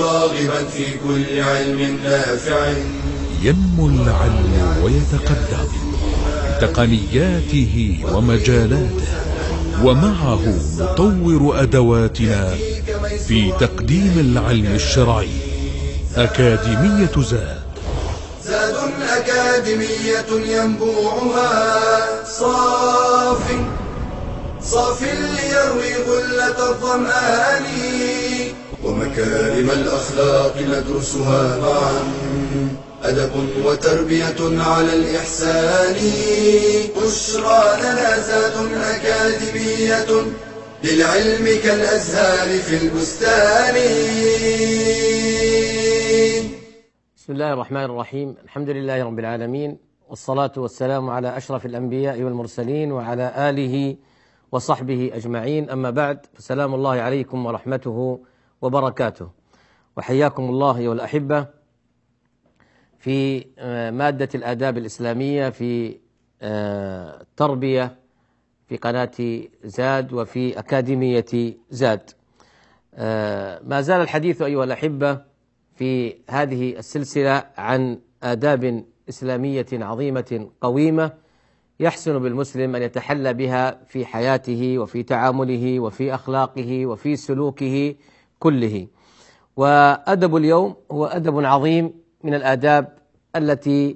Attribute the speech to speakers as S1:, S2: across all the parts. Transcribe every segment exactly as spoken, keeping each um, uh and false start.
S1: راغبا في كل علم نافع.
S2: ينمو العلم ويتقدم بتقنياته ومجالاته، ومعه نطور أدواتنا في تقديم العلم الشرعي. أكاديمية زاد،
S1: زاد أكاديمية ينبوعها صاف صاف ليروي غلة الظمآن، ومكارم الأخلاق ندرسها معا، أدب وتربية على الإحسان. بشرى لنا زاد أكاديمية للعلم كالأزهار في البستان.
S3: بسم الله الرحمن الرحيم. الحمد لله رب العالمين، والصلاة والسلام على أشرف الأنبياء والمرسلين وعلى آله وصحبه أجمعين. أما بعد، فسلام الله عليكم ورحمته وبركاته، وحياكم الله أيها الأحبة في مادة الآداب الإسلامية في التربية في قناة زاد وفي أكاديمية زاد. ما زال الحديث أيها الأحبة في هذه السلسلة عن آداب إسلامية عظيمة قويمة يحسن بالمسلم أن يتحلى بها في حياته وفي تعامله وفي أخلاقه وفي سلوكه كله. وأدب اليوم هو أدب عظيم من الآداب التي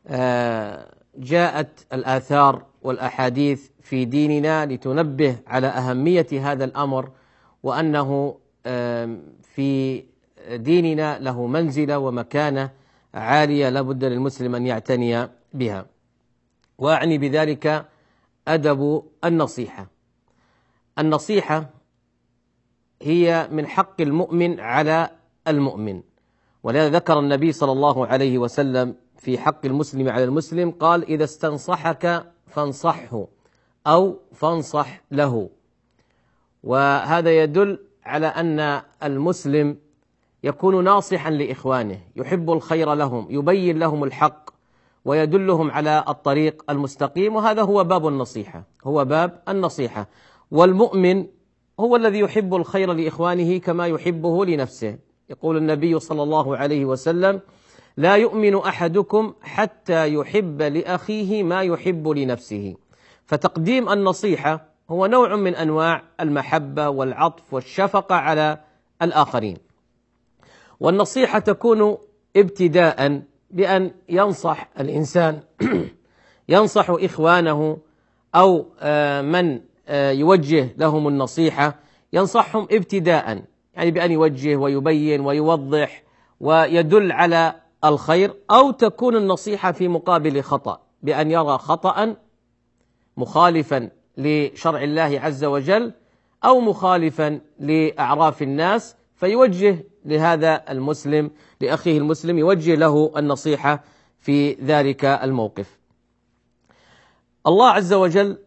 S3: جاءت الآثار والأحاديث في ديننا لتنبه على أهمية هذا الأمر، وأنه في ديننا له منزلة ومكانة عالية لا بد للمسلم أن يعتني بها. وأعني بذلك أدب النصيحة. النصيحة هي من حق المؤمن على المؤمن، ولذا ذكر النبي صلى الله عليه وسلم في حق المسلم على المسلم قال: إذا استنصحك فانصحه أو فانصح له. وهذا يدل على أن المسلم يكون ناصحا لإخوانه، يحب الخير لهم، يبين لهم الحق ويدلهم على الطريق المستقيم، وهذا هو باب النصيحة، هو باب النصيحة. والمؤمن هو الذي يحب الخير لإخوانه كما يحبه لنفسه. يقول النبي صلى الله عليه وسلم: لا يؤمن أحدكم حتى يحب لأخيه ما يحب لنفسه. فتقديم النصيحة هو نوع من أنواع المحبة والعطف والشفقة على الآخرين. والنصيحة تكون ابتداء بأن ينصح الإنسان ينصح إخوانه أو من يوجه لهم النصيحة، ينصحهم ابتداء، يعني بأن يوجه ويبين ويوضح ويدل على الخير. أو تكون النصيحة في مقابل خطأ، بأن يرى خطأ مخالفا لشرع الله عز وجل أو مخالفا لأعراف الناس، فيوجه لهذا المسلم لأخيه المسلم، يوجه له النصيحة في ذلك الموقف. الله عز وجل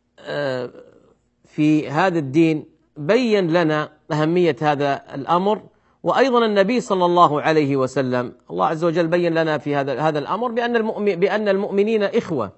S3: في هذا الدين بين لنا أهمية هذا الأمر، وأيضا النبي صلى الله عليه وسلم الله عز وجل بين لنا في هذا هذا الأمر بأن المؤمن بأن المؤمنين إخوة،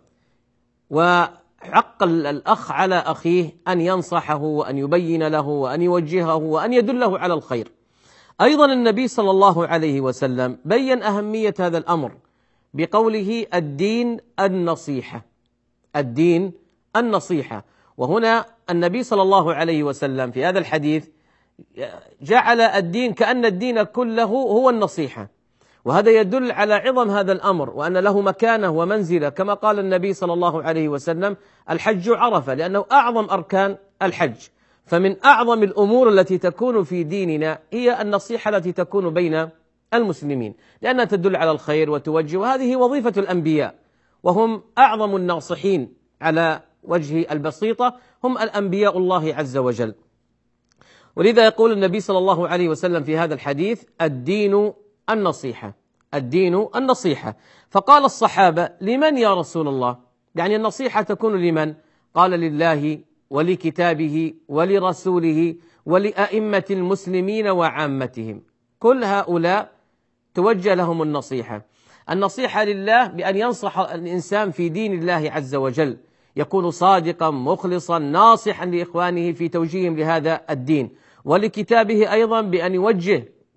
S3: وحق الأخ على أخيه أن ينصحه وأن يبين له وأن يوجهه وأن يدله على الخير. أيضا النبي صلى الله عليه وسلم بين أهمية هذا الأمر بقوله: الدين النصيحة، الدين النصيحة. وهنا النبي صلى الله عليه وسلم في هذا الحديث جعل الدين كأن الدين كله هو النصيحة، وهذا يدل على عظم هذا الأمر وأن له مكانة ومنزلة، كما قال النبي صلى الله عليه وسلم: الحج عرفة، لأنه أعظم أركان الحج. فمن أعظم الأمور التي تكون في ديننا هي النصيحة التي تكون بين المسلمين، لأنها تدل على الخير وتوجه، وهذه وظيفة الأنبياء، وهم أعظم الناصحين على وجه البسيطة، هم الأنبياء الله عز وجل. ولذا يقول النبي صلى الله عليه وسلم في هذا الحديث: الدين النصيحة، الدين النصيحة. فقال الصحابة: لمن يا رسول الله؟ يعني النصيحة تكون لمن؟ قال: لله ولكتابه ولرسوله ولأئمة المسلمين وعامتهم. كل هؤلاء توجه لهم النصيحة. النصيحة لله بأن ينصح الإنسان في دين الله عز وجل، يكون صادقا مخلصا ناصحا لإخوانه في توجيههم لهذا الدين. ولكتابه أيضا بأن يوجه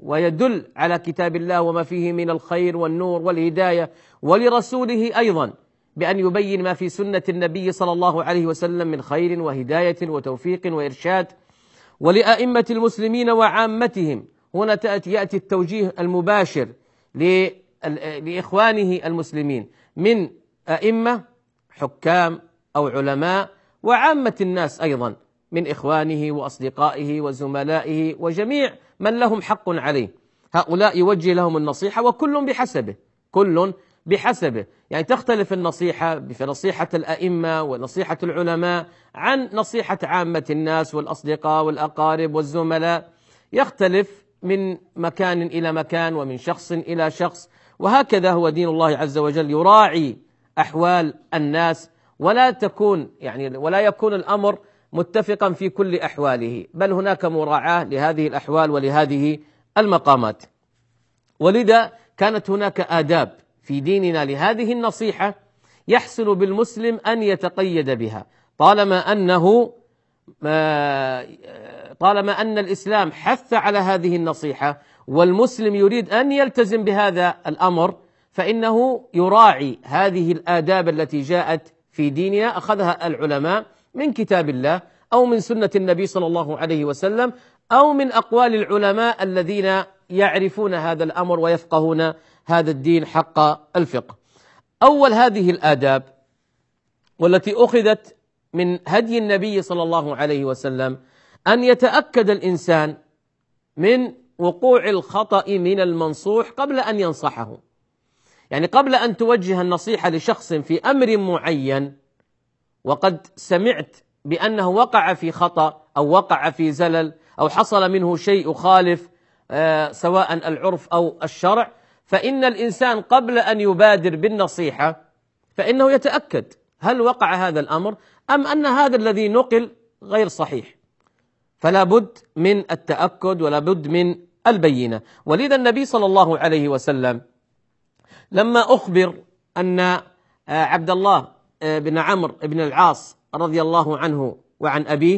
S3: ويدل على كتاب الله وما فيه من الخير والنور والهداية، ولرسوله أيضا بأن يبين ما في سنة النبي صلى الله عليه وسلم من خير وهداية وتوفيق وإرشاد، ولأئمة المسلمين وعامتهم. هنا يأتي التوجيه المباشر لإخوانه المسلمين من أئمة حكام أو علماء، وعامة الناس أيضا من إخوانه وأصدقائه وزملائه وجميع من لهم حق عليه. هؤلاء يوجه لهم النصيحة، وكل بحسبه، كل بحسبه. يعني تختلف النصيحة في نصيحة الأئمة ونصيحة العلماء عن نصيحة عامة الناس والأصدقاء والأقارب والزملاء، يختلف من مكان إلى مكان ومن شخص إلى شخص. وهكذا هو دين الله عز وجل، يراعي أحوال الناس، ولا تكون يعني ولا يكون الأمر متفقا في كل أحواله، بل هناك مراعاة لهذه الأحوال ولهذه المقامات. ولذا كانت هناك آداب في ديننا لهذه النصيحة يحسن بالمسلم أن يتقيد بها، طالما أنه طالما أن الإسلام حث على هذه النصيحة، والمسلم يريد أن يلتزم بهذا الأمر، فإنه يراعي هذه الآداب التي جاءت في ديننا، أخذها العلماء من كتاب الله أو من سنة النبي صلى الله عليه وسلم، أو من أقوال العلماء الذين يعرفون هذا الأمر ويفقهون هذا الدين حق الفقه. أول هذه الآداب والتي أخذت من هدي النبي صلى الله عليه وسلم أن يتأكد الإنسان من وقوع الخطأ من المنصوح قبل أن ينصحه. يعني قبل أن توجه النصيحة لشخص في أمر معين وقد سمعت بأنه وقع في خطأ أو وقع في زلل أو حصل منه شيء يخالف آه سواء العرف أو الشرع، فإن الإنسان قبل أن يبادر بالنصيحة فإنه يتأكد هل وقع هذا الأمر أم أن هذا الذي نقل غير صحيح، فلا بد من التأكد ولا بد من البينة. ولذا النبي صلى الله عليه وسلم لما أخبر أن عبد الله بن عمرو بن العاص رضي الله عنه وعن أبيه،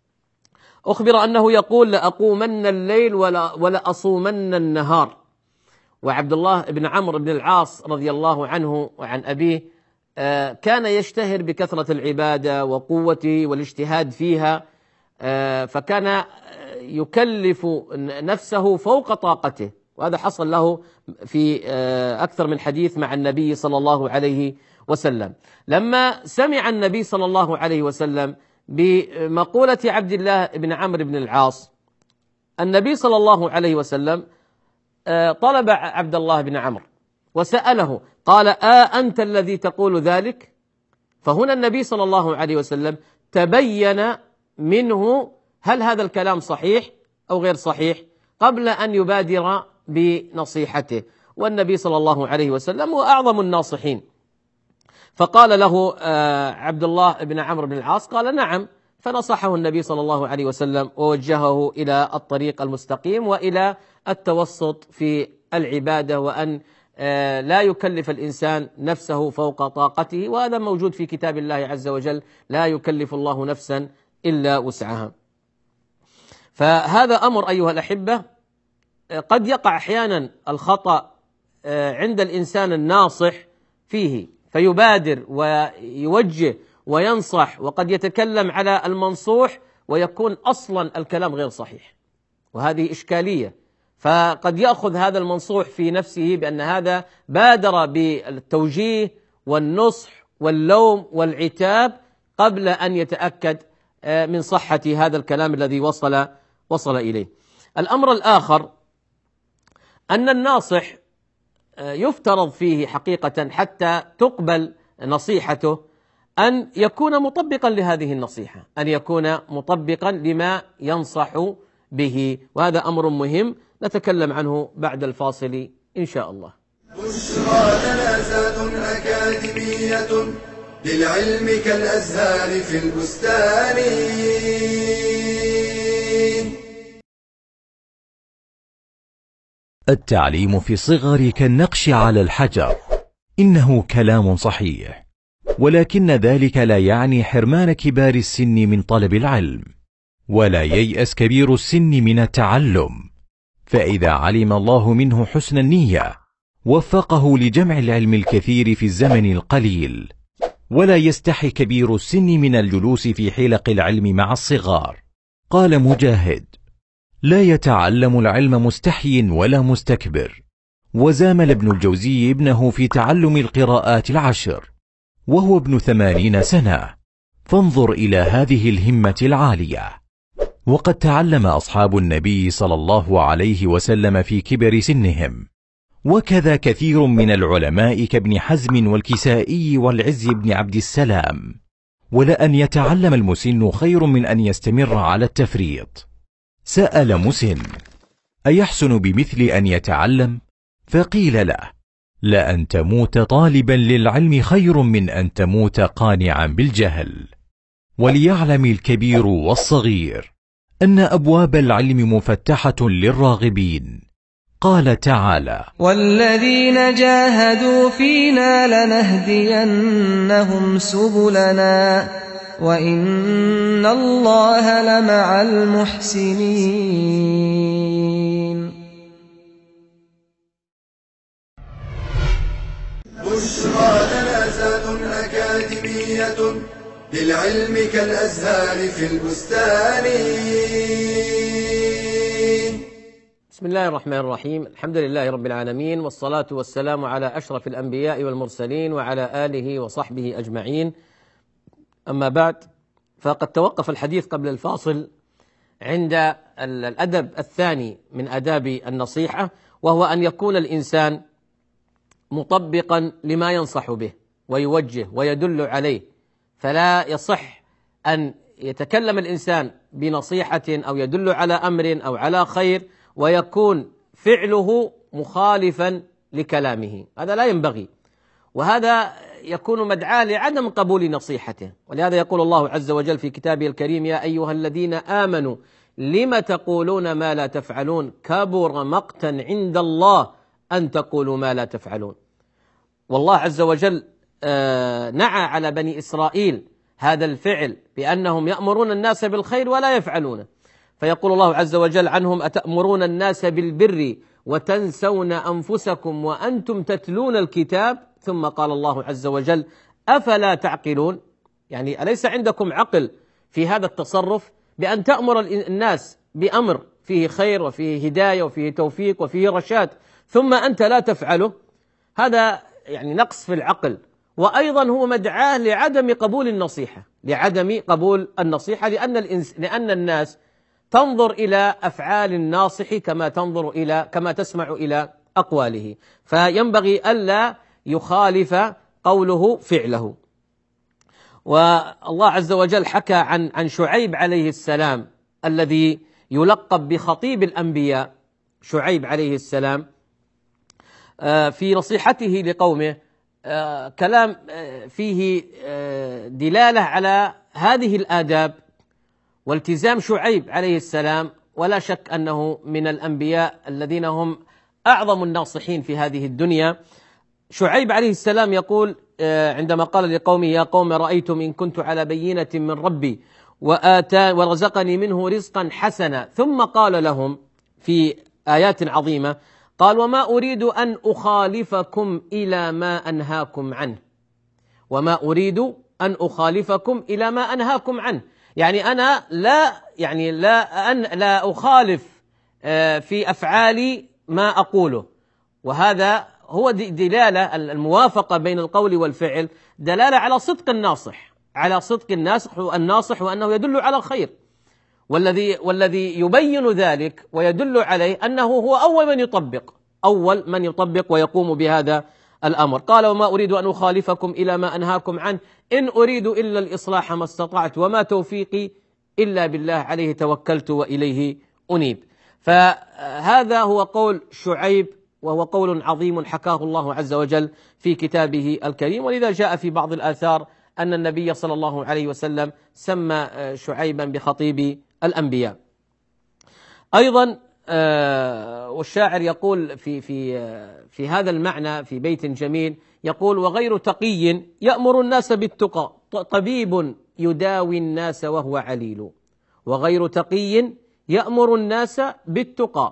S3: أخبر أنه يقول لأقومن الليل ولا, ولا أصومن النهار. وعبد الله بن عمرو بن العاص رضي الله عنه وعن أبيه كان يشتهر بكثرة العبادة وقوته والاجتهاد فيها، فكان يكلف نفسه فوق طاقته، وهذا حصل له في أكثر من حديث مع النبي صلى الله عليه وسلم. لما سمع النبي صلى الله عليه وسلم بمقولة عبد الله بن عمرو بن العاص، النبي صلى الله عليه وسلم طلب عبد الله بن عمرو وسأله قال: آه أنت الذي تقول ذلك؟ فهنا النبي صلى الله عليه وسلم تبين منه هل هذا الكلام صحيح أو غير صحيح قبل أن يبادر بنصيحته. والنبي صلى الله عليه وسلم هو أعظم الناصحين، فقال له عبد الله بن عمرو بن العاص قال: نعم. فنصحه النبي صلى الله عليه وسلم ووجهه إلى الطريق المستقيم وإلى التوسط في العبادة، وأن لا يكلف الإنسان نفسه فوق طاقته، وهذا موجود في كتاب الله عز وجل: لا يكلف الله نفسا إلا وسعها. فهذا أمر أيها الأحبة قد يقع أحيانا الخطأ عند الإنسان الناصح فيه، فيبادر ويوجه وينصح، وقد يتكلم على المنصوح ويكون أصلا الكلام غير صحيح، وهذه إشكالية. فقد يأخذ هذا المنصوح في نفسه بأن هذا بادر بالتوجيه والنصح واللوم والعتاب قبل أن يتأكد من صحة هذا الكلام الذي وصل وصل إليه. الأمر الآخر أن الناصح يفترض فيه حقيقة حتى تقبل نصيحته أن يكون مطبقا لهذه النصيحة، أن يكون مطبقا لما ينصح به، وهذا أمر مهم نتكلم عنه بعد الفاصل إن شاء الله.
S1: بشرى جنازات أكاديمية للعلم كالأزهار في البستان.
S4: التعليم في الصغر كالنقش على الحجر، إنه كلام صحيح، ولكن ذلك لا يعني حرمان كبار السن من طلب العلم، ولا ييأس كبير السن من التعلم، فإذا علم الله منه حسن النية وفقه لجمع العلم الكثير في الزمن القليل. ولا يستحي كبير السن من الجلوس في حلق العلم مع الصغار. قال مجاهد: لا يتعلم العلم مستحي ولا مستكبر. وزامل ابن الجوزي ابنه في تعلم القراءات العشر وهو ابن ثمانين سنة، فانظر إلى هذه الهمة العالية. وقد تعلم أصحاب النبي صلى الله عليه وسلم في كبر سنهم، وكذا كثير من العلماء كابن حزم والكسائي والعز بن عبد السلام. ولأن يتعلم المسن خير من أن يستمر على التفريط. سأل مسن: أيحسن بمثل أن يتعلم؟ فقيل له: لأن تموت طالبا للعلم خير من أن تموت قانعا بالجهل. وليعلم الكبير والصغير أن أبواب العلم مفتحة للراغبين. قال تعالى:
S5: والذين جاهدوا فينا لنهدينهم سبلنا وإن الله لمع المحسنين.
S1: بشرى لنا زاد أكاديمية للعلم كالأزهار في البستان.
S3: بسم الله الرحمن الرحيم. الحمد لله رب العالمين، والصلاة والسلام على أشرف الأنبياء والمرسلين وعلى آله وصحبه أجمعين. أما بعد، فقد توقف الحديث قبل الفاصل عند الأدب الثاني من آداب النصيحة، وهو أن يكون الإنسان مطبقا لما ينصح به ويوجه ويدل عليه. فلا يصح أن يتكلم الإنسان بنصيحة أو يدل على أمر أو على خير ويكون فعله مخالفا لكلامه، هذا لا ينبغي، وهذا يكون مدعاة لعدم قبول نصيحته. ولهذا يقول الله عز وجل في كتابه الكريم: يا أيها الذين آمنوا لم تقولون ما لا تفعلون كبر مقتا عند الله أن تقولوا ما لا تفعلون. والله عز وجل آه نعى على بني إسرائيل هذا الفعل بأنهم يأمرون الناس بالخير ولا يفعلونه، فيقول الله عز وجل عنهم: أتأمرون الناس بالبر وتنسون أنفسكم وأنتم تتلون الكتاب. ثم قال الله عز وجل: أفلا تعقلون؟ يعني أليس عندكم عقل في هذا التصرف بأن تأمر الناس بأمر فيه خير وفيه هداية وفيه توفيق وفيه رشاد ثم أنت لا تفعله؟ هذا يعني نقص في العقل، وأيضا هو مدعاة لعدم قبول النصيحة لعدم قبول النصيحة لأن الإنس لأن الناس تنظر إلى أفعال الناصح كما تنظر إلى كما تسمع إلى أقواله، فينبغي ألا يخالف قوله فعله. والله عز وجل حكى عن عن شعيب عليه السلام الذي يلقب بخطيب الأنبياء. شعيب عليه السلام في نصيحته لقومه كلام فيه دلالة على هذه الآداب والتزام شعيب عليه السلام، ولا شك أنه من الأنبياء الذين هم أعظم الناصحين في هذه الدنيا. شعيب عليه السلام يقول عندما قال لقومه: يا قوم رأيتم إن كنت على بينة من ربي وآتى ورزقني منه رزقا حسنا. ثم قال لهم في آيات عظيمة، قال: وما أريد أن أخالفكم إلى ما أنهاكم عنه وما أريد أن أخالفكم إلى ما أنهاكم عنه. يعني أنا لا يعني لا أن لا أخالف في أفعالي ما أقوله، وهذا هو دلالة الموافقة بين القول والفعل، دلالة على صدق الناصح على صدق الناصح الناصح وأنه يدل على الخير، والذي والذي يبين ذلك ويدل عليه أنه هو أول من يطبق أول من يطبق ويقوم بهذا الأمر. قال: وما أريد أن أخالفكم إلى ما أنهاكم عنه إن أريد إلا الإصلاح ما استطعت وما توفيقي إلا بالله عليه توكلت وإليه أنيب. فهذا هو قول شعيب، وهو قول عظيم حكاه الله عز وجل في كتابه الكريم. ولذا جاء في بعض الآثار أن النبي صلى الله عليه وسلم سمى شعيبا بخطيب الأنبياء. أيضا والشاعر يقول في في في هذا المعنى في بيت جميل، يقول: وغير تقي يأمر الناس بالتقى طبيب يداوي الناس وهو عليل. وغير تقي يأمر الناس بالتقى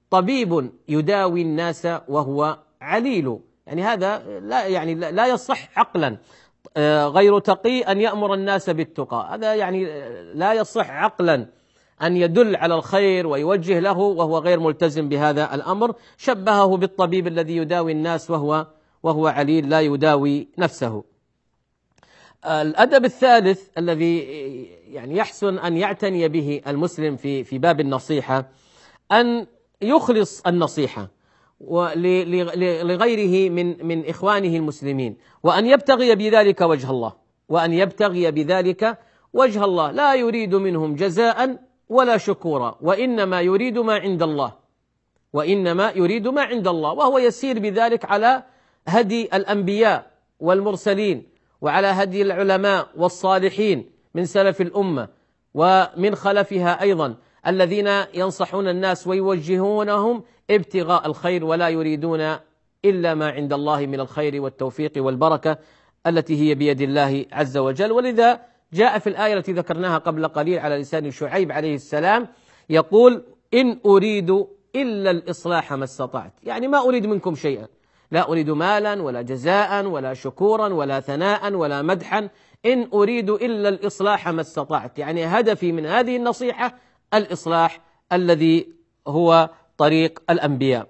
S3: طبيب يداوي الناس وهو عليل، يعني هذا لا يعني لا يصح عقلا. غير تقي أن يأمر الناس بالتقى، هذا يعني لا يصح عقلا أن يدل على الخير ويوجه له وهو غير ملتزم بهذا الأمر. شبهه بالطبيب الذي يداوي الناس وهو وهو عليل لا يداوي نفسه. الأدب الثالث الذي يعني يحسن أن يعتني به المسلم في في باب النصيحة أن يخلص النصيحة لغيره من من إخوانه المسلمين، وأن يبتغي بذلك وجه الله، وأن يبتغي بذلك وجه الله، لا يريد منهم جزاء ولا شكورا، وإنما يريد ما عند الله، وإنما يريد ما عند الله، وهو يسير بذلك على هدي الأنبياء والمرسلين، وعلى هدي العلماء والصالحين من سلف الأمة ومن خلفها أيضا، الذين ينصحون الناس ويوجهونهم ابتغاء الخير، ولا يريدون إلا ما عند الله من الخير والتوفيق والبركة التي هي بيد الله عز وجل. ولذا جاء في الآية التي ذكرناها قبل قليل على لسان شعيب عليه السلام يقول: إن أريد إلا الإصلاح ما استطعت، يعني ما أريد منكم شيئا، لا أريد مالا ولا جزاء ولا شكورا ولا ثناء ولا مدحا، إن أريد إلا الإصلاح ما استطعت، يعني هدفي من هذه النصيحة الإصلاح الذي هو طريق الأنبياء.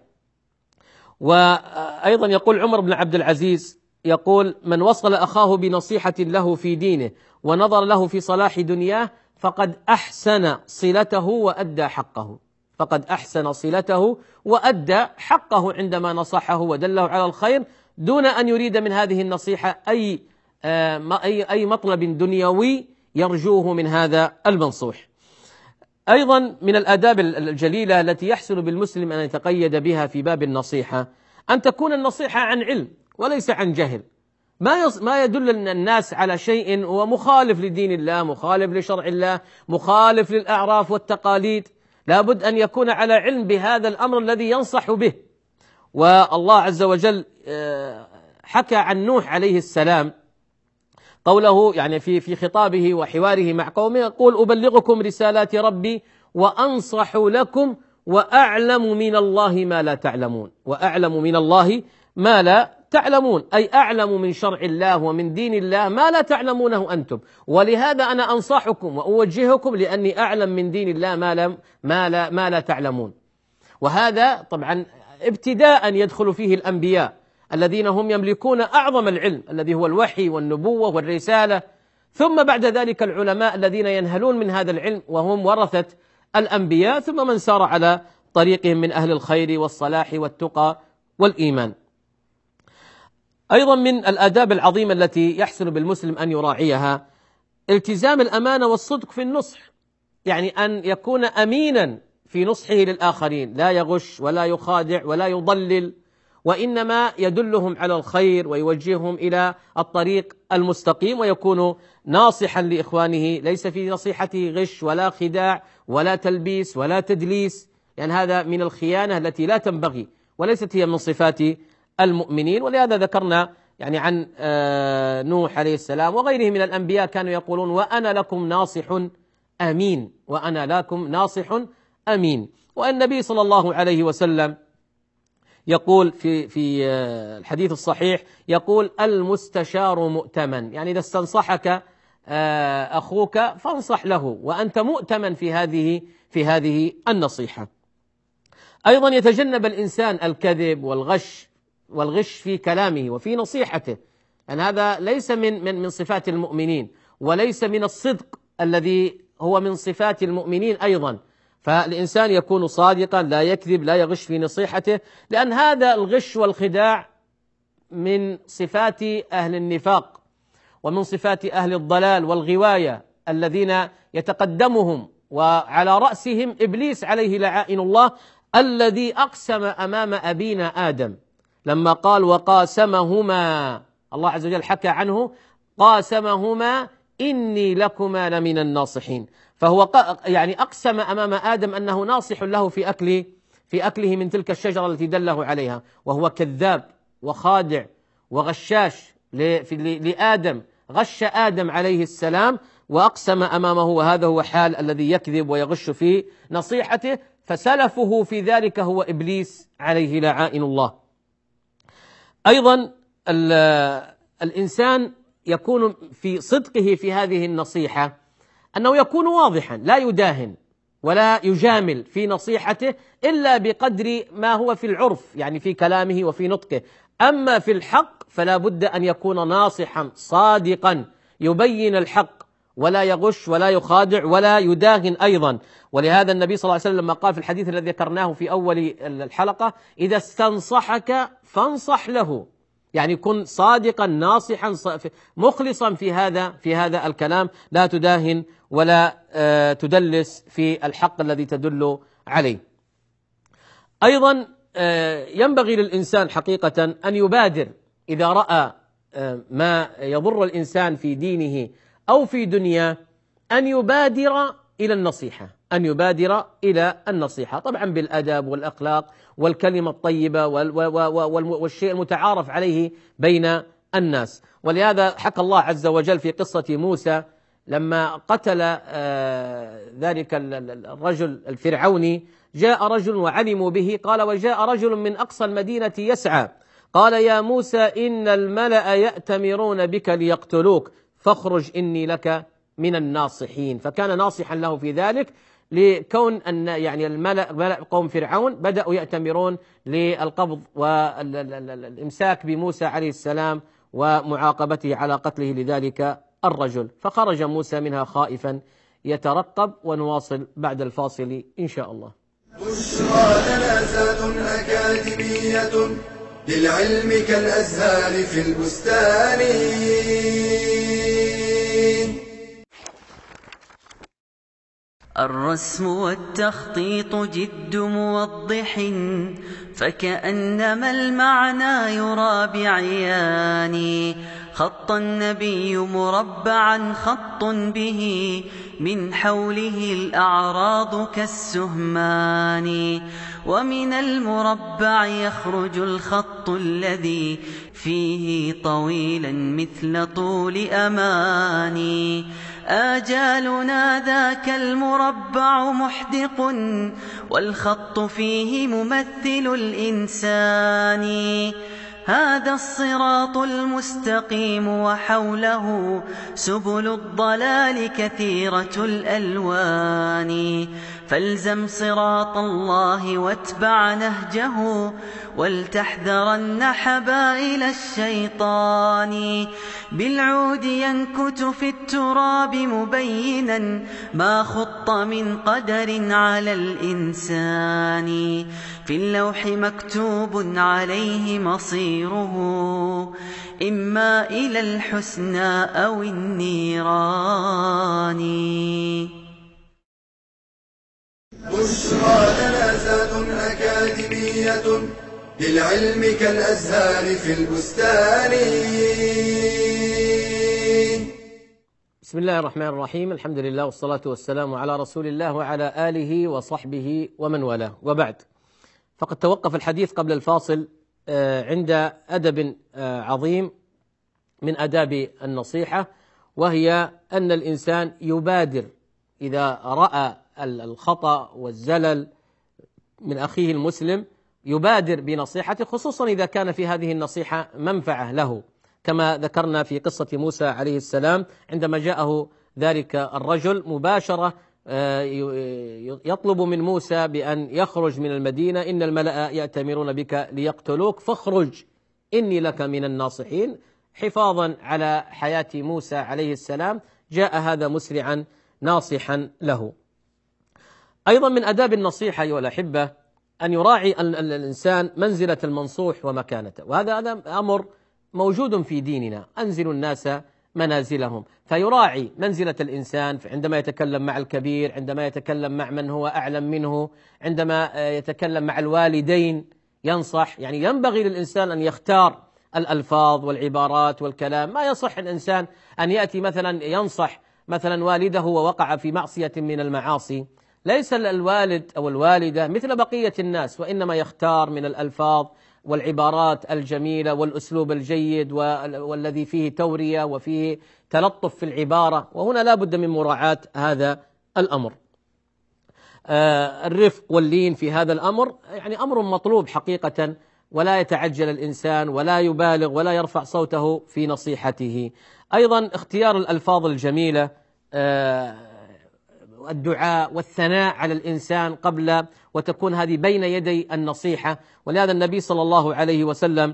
S3: وأيضا يقول عمر بن عبد العزيز يقول: من وصل أخاه بنصيحة له في دينه ونظر له في صلاح دنياه فقد أحسن صلته وأدى حقه، فقد أحسن صلته وأدى حقه عندما نصحه ودله على الخير دون أن يريد من هذه النصيحة أي أي أي مطلب دنيوي يرجوه من هذا المنصوح. أيضا من الآداب الجليلة التي يحسن بالمسلم أن يتقيد بها في باب النصيحة أن تكون النصيحة عن علم وليس عن جهل، ما ما يدل الناس على شيء هو مخالف لدين الله، مخالف لشرع الله، مخالف للأعراف والتقاليد، لابد أن يكون على علم بهذا الأمر الذي ينصح به. والله عز وجل حكى عن نوح عليه السلام قوله يعني في في خطابه وحواره مع قومه، يقول: أبلغكم رسالات ربي وأنصح لكم وأعلم من الله ما لا تعلمون، وأعلم من الله ما لا تعلمون، أي أعلم من شرع الله ومن دين الله ما لا تعلمونه أنتم، ولهذا أنا أنصحكم وأوجهكم لأني أعلم من دين الله ما لا ما لا ما لا تعلمون. وهذا طبعا ابتداء يدخل فيه الأنبياء الذين هم يملكون أعظم العلم الذي هو الوحي والنبوة والرسالة، ثم بعد ذلك العلماء الذين ينهلون من هذا العلم وهم ورثة الأنبياء، ثم من سار على طريقهم من أهل الخير والصلاح والتقى والإيمان. أيضا من الآداب العظيمة التي يحسن بالمسلم أن يراعيها التزام الأمانة والصدق في النصح، يعني أن يكون أمينا في نصحه للآخرين، لا يغش ولا يخادع ولا يضلل، وإنما يدلهم على الخير ويوجههم إلى الطريق المستقيم، ويكون ناصحا لإخوانه ليس في نصيحته غش ولا خداع ولا تلبيس ولا تدليس، يعني هذا من الخيانة التي لا تنبغي وليست هي من صفات المؤمنين. ولهذا ذكرنا يعني عن نوح عليه السلام وغيره من الأنبياء كانوا يقولون: وأنا لكم ناصح أمين، وأنا لكم ناصح أمين. والنبي صلى الله عليه وسلم يقول في في الحديث الصحيح، يقول: المستشار مؤتمن، يعني إذا استنصحك أخوك فانصح له وأنت مؤتمن في هذه في هذه النصيحة. أيضا يتجنب الإنسان الكذب والغش والغش في كلامه وفي نصيحته، أن هذا ليس من من من صفات المؤمنين، وليس من الصدق الذي هو من صفات المؤمنين أيضا. فالإنسان يكون صادقا، لا يكذب، لا يغش في نصيحته، لأن هذا الغش والخداع من صفات أهل النفاق ومن صفات أهل الضلال والغواية الذين يتقدمهم وعلى رأسهم إبليس عليه لعائن الله، الذي أقسم أمام أبينا آدم لما قال: وقاسمهما، الله عز وجل حكى عنه: قاسمهما إني لكما لمن الناصحين. فهو يعني أقسم أمام آدم أنه ناصح له في أكل في أكله من تلك الشجرة التي دله عليها، وهو كذاب وخادع وغشاش لآدم، غش آدم عليه السلام وأقسم أمامه، وهذا هو حال الذي يكذب ويغش في نصيحته. فسلفه في ذلك هو إبليس عليه لعائن الله. أيضا الإنسان يكون في صدقه في هذه النصيحة أنه يكون واضحا، لا يداهن ولا يجامل في نصيحته إلا بقدر ما هو في العرف، يعني في كلامه وفي نطقه. أما في الحق فلا بد أن يكون ناصحا صادقا يبين الحق ولا يغش ولا يخادع ولا يداهن أيضا. ولهذا النبي صلى الله عليه وسلم لما قال في الحديث الذي ذكرناه في أول الحلقة: إذا استنصحك فانصح له، يعني كن صادقا ناصحا مخلصا في هذا في هذا الكلام، لا تداهن ولا تدلس في الحق الذي تدل عليه. أيضا ينبغي للإنسان حقيقة أن يبادر إذا رأى ما يضر الإنسان في دينه أو في دنياه، أن يبادر إلى النصيحة أن يبادر إلى النصيحة طبعا بالأدب والأخلاق والكلمة الطيبة والشيء المتعارف عليه بين الناس. ولهذا حكى الله عز وجل في قصة موسى لما قتل ذلك الرجل الفرعوني، جاء رجل وعلموا به، قال: وجاء رجل من أقصى المدينة يسعى، قال: يا موسى إن الملأ يأتمرون بك ليقتلوك فاخرج إني لك من الناصحين. فكان ناصحا له في ذلك، لكون أن يعني الملأ قوم فرعون بدأوا يأتمرون للقبض والإمساك بموسى عليه السلام ومعاقبته على قتله لذلك الرجل. فخرج موسى منها خائفا يترقب. ونواصل بعد الفاصل إن شاء الله.
S1: بشرى جنازات أكاديمية للعلم كالأزهار في البستان.
S6: الرسم والتخطيط جد موضح، فكأنما المعنى يرى بعيان. خط النبي مربعا خط به من حوله الأعراض كالسهمان، ومن المربع يخرج الخط الذي فيه طويلا مثل طول أماني. آجالنا ذاك المربع محدق، والخط فيه ممثل الإنسان. هذا الصراط المستقيم وحوله سبل الضلال كثيرة الألوان. فالزم صراط الله واتبع نهجه، ولتحذرن حبائل الشيطان. بالعود ينكت في التراب مبينا ما خط من قدر على الإنسان. في اللوح مكتوب عليه مصيره، إما إلى الحسنى أو النيران.
S1: بشرى جنازات أكاديمية للعلم كالأزهار في البستان.
S3: بسم الله الرحمن الرحيم، الحمد لله والصلاة والسلام على رسول الله وعلى آله وصحبه ومن والاه، وبعد. فقد توقف الحديث قبل الفاصل عند أدب عظيم من آداب النصيحة، وهي أن الإنسان يبادر إذا رأى الخطأ والزلل من أخيه المسلم، يبادر بنصيحته، خصوصا إذا كان في هذه النصيحة منفعة له، كما ذكرنا في قصة موسى عليه السلام عندما جاءه ذلك الرجل مباشرة يطلب من موسى بأن يخرج من المدينة، إن الملأ يأتمرون بك ليقتلوك فاخرج إني لك من الناصحين. حفاظا على حياة موسى عليه السلام جاء هذا مسرعا ناصحا له. أيضا من أداب النصيحة أيها الأحبة أن يراعي الإنسان منزلة المنصوح ومكانته، وهذا هذا أمر موجود في ديننا، أنزلوا الناس منازلهم، فيراعي منزلة الإنسان عندما يتكلم مع الكبير، عندما يتكلم مع من هو أعلم منه، عندما يتكلم مع الوالدين ينصح. يعني ينبغي للإنسان أن يختار الألفاظ والعبارات والكلام. ما يصح الإنسان أن يأتي مثلا ينصح مثلا والده ووقع في معصية من المعاصي، ليس الوالد أو الوالدة مثل بقية الناس، وإنما يختار من الألفاظ والعبارات الجميلة والأسلوب الجيد والذي فيه تورية وفيه تلطف في العبارة، وهنا لا بد من مراعاة هذا الأمر. الرفق واللين في هذا الأمر يعني أمر مطلوب حقيقة، ولا يتعجل الإنسان ولا يبالغ ولا يرفع صوته في نصيحته. أيضا اختيار الألفاظ الجميلة، الدعاء والثناء على الإنسان قبل، وتكون هذه بين يدي النصيحة. ولهذا النبي صلى الله عليه وسلم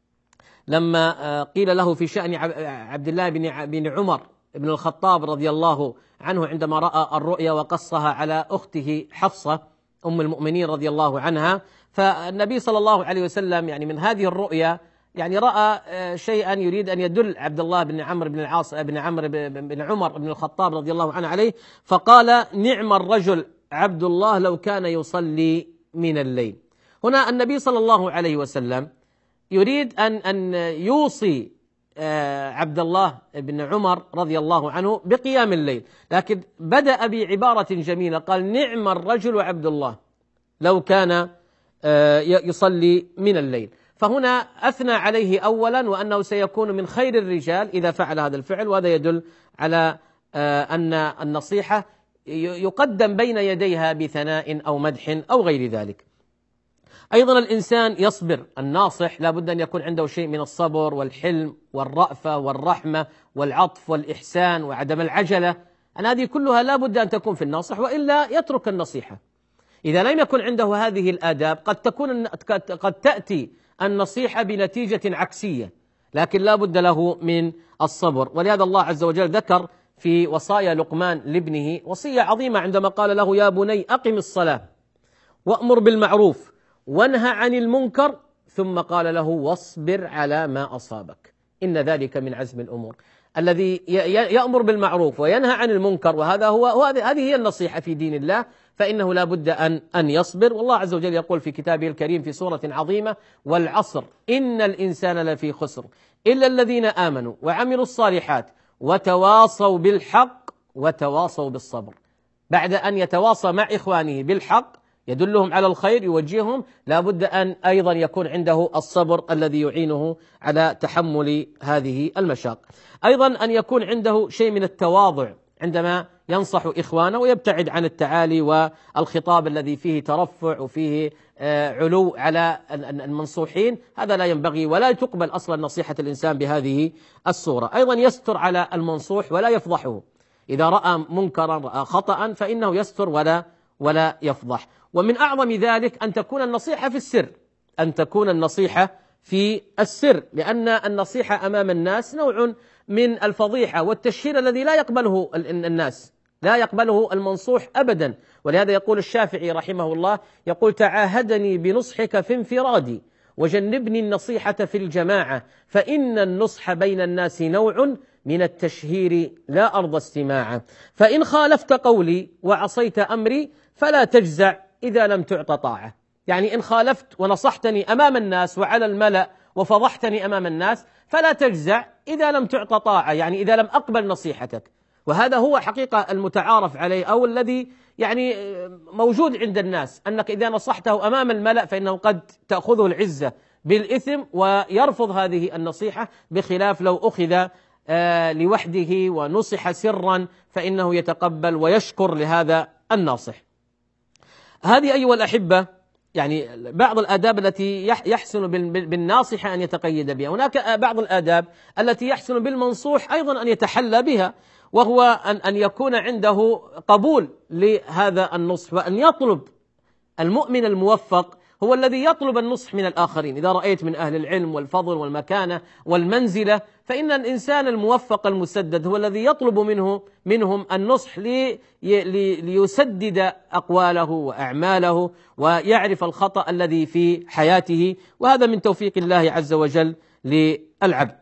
S3: لما قيل له في شأن عبد الله بن عمر بن الخطاب رضي الله عنه عندما رأى الرؤيا وقصها على أخته حفصة أم المؤمنين رضي الله عنها، فالنبي صلى الله عليه وسلم يعني من هذه الرؤيا يعني رأى شيئا يريد أن يدل عبد الله بن عمرو بن العاص بن عمرو بن عمر بن الخطاب رضي الله عنه عليه، فقال: نعم الرجل عبد الله لو كان يصلي من الليل. هنا النبي صلى الله عليه وسلم يريد أن أن يوصي عبد الله بن عمر رضي الله عنه بقيام الليل، لكن بدأ بعبارة جميلة، قال: نعم الرجل عبد الله لو كان يصلي من الليل. فهنا أثنى عليه أولا وأنه سيكون من خير الرجال إذا فعل هذا الفعل، وهذا يدل على أن النصيحة يقدم بين يديها بثناء أو مدح أو غير ذلك. أيضا الإنسان يصبر، الناصح لا بد أن يكون عنده شيء من الصبر والحلم والرأفة والرحمة والعطف والإحسان وعدم العجلة، أن هذه كلها لا بد أن تكون في الناصح، وإلا يترك النصيحة. إذا لم يكن عنده هذه الآداب قد تكون قد تأتي النصيحة بنتيجة عكسية، لكن لا بد له من الصبر. ولهذا الله عز وجل ذكر في وصايا لقمان لابنه وصية عظيمة عندما قال له: يا بني أقم الصلاة وأمر بالمعروف وانهى عن المنكر، ثم قال له: واصبر على ما أصابك إن ذلك من عزم الأمور. الذي يأمر بالمعروف وينهى عن المنكر، وهذا هو هذه هي النصيحة في دين الله، فإنه لا بد أن أن يصبر. والله عز وجل يقول في كتابه الكريم في سورة عظيمة: والعصر إن الإنسان لفي خسر إلا الذين آمنوا وعملوا الصالحات وتواصوا بالحق وتواصوا بالصبر. بعد أن يتواصى مع إخوانه بالحق يدلهم على الخير يوجههم، لا بد أن أيضا يكون عنده الصبر الذي يعينه على تحمل هذه المشاق. أيضا أن يكون عنده شيء من التواضع عندما ينصح إخوانه، ويبتعد عن التعالي والخطاب الذي فيه ترفع وفيه علو على المنصوحين، هذا لا ينبغي ولا تقبل أصلا نصيحة الإنسان بهذه الصورة. أيضا يستر على المنصوح ولا يفضحه، إذا رأى منكرا رأى خطأ فإنه يستر ولا ولا يفضح. ومن أعظم ذلك أن تكون النصيحة في السر، أن تكون النصيحة في السر، لأن النصيحة أمام الناس نوع من الفضيحة والتشهير الذي لا يقبله الناس، لا يقبله المنصوح أبدا. ولهذا يقول الشافعي رحمه الله، يقول: تعاهدني بنصحك في انفرادي وجنبني النصيحة في الجماعة، فإن النصح بين الناس نوع من التشهير لا أرضى استماعه، فإن خالفت قولي وعصيت أمري فلا تجزع إذا لم تعط طاعة. يعني إن خالفت ونصحتني أمام الناس وعلى الملأ وفضحتني أمام الناس فلا تجزع إذا لم تعط طاعة، يعني إذا لم أقبل نصيحتك. وهذا هو حقيقة المتعارف عليه أو الذي يعني موجود عند الناس، أنك إذا نصحته أمام الملأ فإنه قد تأخذه العزة بالإثم ويرفض هذه النصيحة، بخلاف لو أخذ لوحده ونصح سرا فإنه يتقبل ويشكر لهذا الناصح. هذه أيها الأحبة يعني بعض الآداب التي يحسن بالناصحة أن يتقيد بها. هناك بعض الآداب التي يحسن بالمنصوح أيضا أن يتحلى بها، وهو أن أن يكون عنده قبول لهذا النصح، وأن يطلب. المؤمن الموفق هو الذي يطلب النصح من الآخرين. إذا رأيت من أهل العلم والفضل والمكانة والمنزلة، فإن الإنسان الموفق المسدد هو الذي يطلب منه منهم النصح لي ليسدد أقواله وأعماله ويعرف الخطأ الذي في حياته، وهذا من توفيق الله عز وجل للعبد.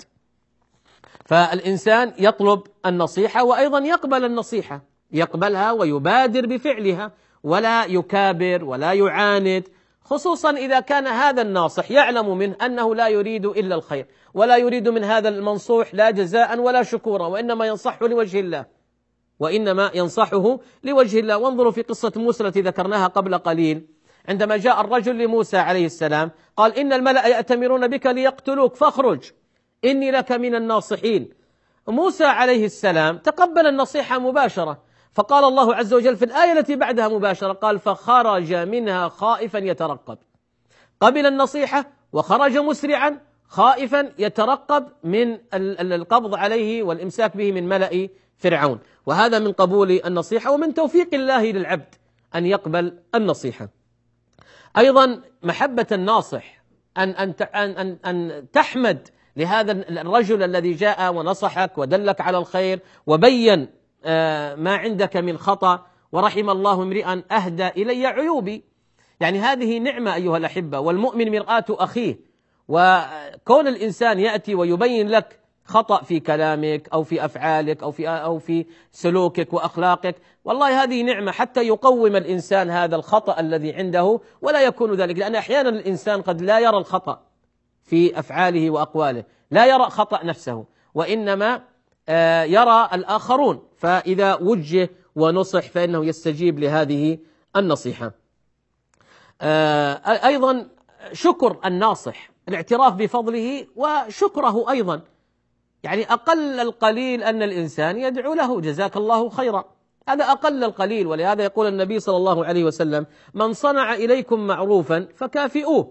S3: فالإنسان يطلب النصيحة وأيضا يقبل النصيحة، يقبلها ويبادر بفعلها ولا يكابر ولا يعاند، خصوصا إذا كان هذا الناصح يعلم منه أنه لا يريد إلا الخير، ولا يريد من هذا المنصوح لا جزاء ولا شكورا، وإنما ينصحه لوجه الله، وإنما ينصحه لوجه الله. وانظروا في قصة موسى التي ذكرناها قبل قليل، عندما جاء الرجل لموسى عليه السلام قال: إن الملأ يأتمرون بك ليقتلوك فاخرج إني لك من الناصحين. موسى عليه السلام تقبل النصيحة مباشرة، فقال الله عز وجل في الآية التي بعدها مباشرة قال فخرج منها خائفا يترقب، قبل النصيحة وخرج مسرعا خائفا يترقب من القبض عليه والإمساك به من ملأ فرعون. وهذا من قبول النصيحة ومن توفيق الله للعبد أن يقبل النصيحة. أيضا محبة الناصح، أن, أن, أن, أن تحمد لهذا الرجل الذي جاء ونصحك ودلك على الخير وبين ما عندك من خطأ، ورحم الله امرئا أهدى إلي عيوبي. يعني هذه نعمة أيها الأحبة، والمؤمن مرآة أخيه، وكون الإنسان يأتي ويبين لك خطأ في كلامك أو في أفعالك أو في أو في سلوكك وأخلاقك، والله هذه نعمة حتى يقوم الإنسان هذا الخطأ الذي عنده ولا يكون ذلك، لأن أحيانا الإنسان قد لا يرى الخطأ في أفعاله وأقواله، لا يرى خطأ نفسه، وإنما يرى الآخرون، فإذا وجه ونصح فإنه يستجيب لهذه النصيحة. أيضا شكر الناصح، الاعتراف بفضله وشكره أيضا. يعني أقل القليل أن الإنسان يدعو له جزاك الله خيرا، هذا أقل القليل. ولهذا يقول النبي صلى الله عليه وسلم من صنع إليكم معروفا فكافئوه،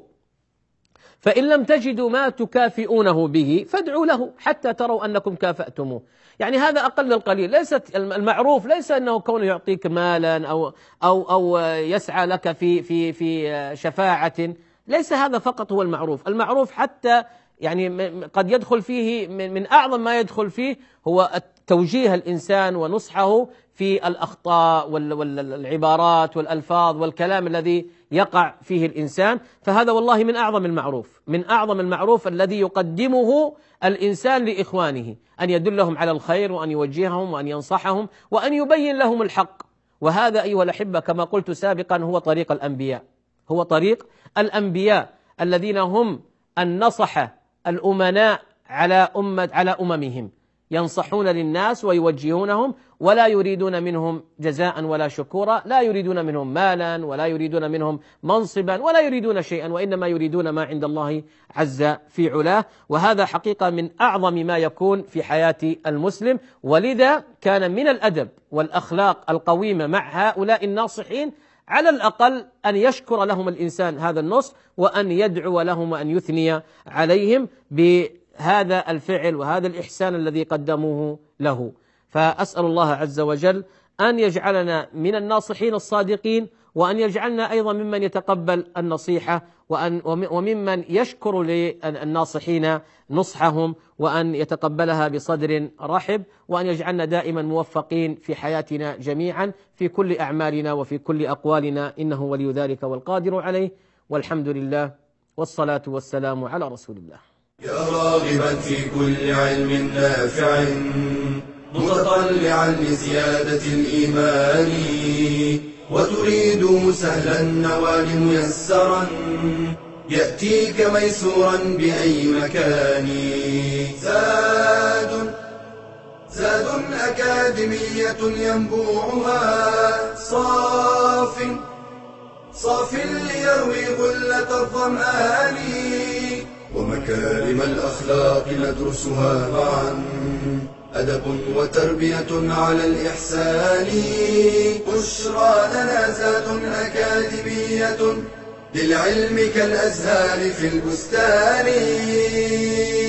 S3: فإن لم تجدوا ما تكافئونه به فادعوا له حتى تروا أنكم كافأتموه. يعني هذا أقل القليل. ليست المعروف ليس أنه كونه يعطيك مالا أو أو أو يسعى لك في في في شفاعة، ليس هذا فقط هو المعروف. المعروف حتى يعني قد يدخل فيه من أعظم ما يدخل فيه هو توجيه الإنسان ونصحه في الأخطاء والعبارات والألفاظ والكلام الذي يقع فيه الإنسان، فهذا والله من أعظم المعروف، من أعظم المعروف الذي يقدمه الإنسان لإخوانه، أن يدلهم على الخير وأن يوجههم وأن ينصحهم وأن يبين لهم الحق. وهذا أيها الأحبة كما قلت سابقا هو طريق الأنبياء، هو طريق الأنبياء الذين هم النصحة الأمناء على أمة على أممهم، ينصحون للناس ويوجهونهم ولا يريدون منهم جزاء ولا شكورا، لا يريدون منهم مالا ولا يريدون منهم منصبا ولا يريدون شيئا، وإنما يريدون ما عند الله عز في علاه. وهذا حقيقة من أعظم ما يكون في حياة المسلم، ولذا كان من الأدب والأخلاق القويمة مع هؤلاء الناصحين على الأقل أن يشكر لهم الإنسان هذا النصح وأن يدعو لهم وأن يثني عليهم بهذا الفعل وهذا الإحسان الذي قدموه له. فأسأل الله عز وجل أن يجعلنا من الناصحين الصادقين، وأن يجعلنا أيضا ممن يتقبل النصيحة وأن وممن يشكر للناصحين نصحهم، وأن يتقبلها بصدر رحب، وأن يجعلنا دائما موفقين في حياتنا جميعا في كل أعمالنا وفي كل أقوالنا، إنه ولي ذلك والقادر عليه، والحمد لله والصلاة والسلام على رسول الله.
S1: يا راغبا في كل علم نافع متطلعا لزيادة الإيمان، وتريد سهلا النوال ميسرا يأتيك ميسورا بأي مكان. زاد زاد أكاديمية ينبوعها صاف صاف ليروي غلة الظمآن، ومكارم الأخلاق ندرسها معا، أدب وتربية على الإحسان. بشرى لنا زاد أكاديمية للعلم كالأزهار في البستان.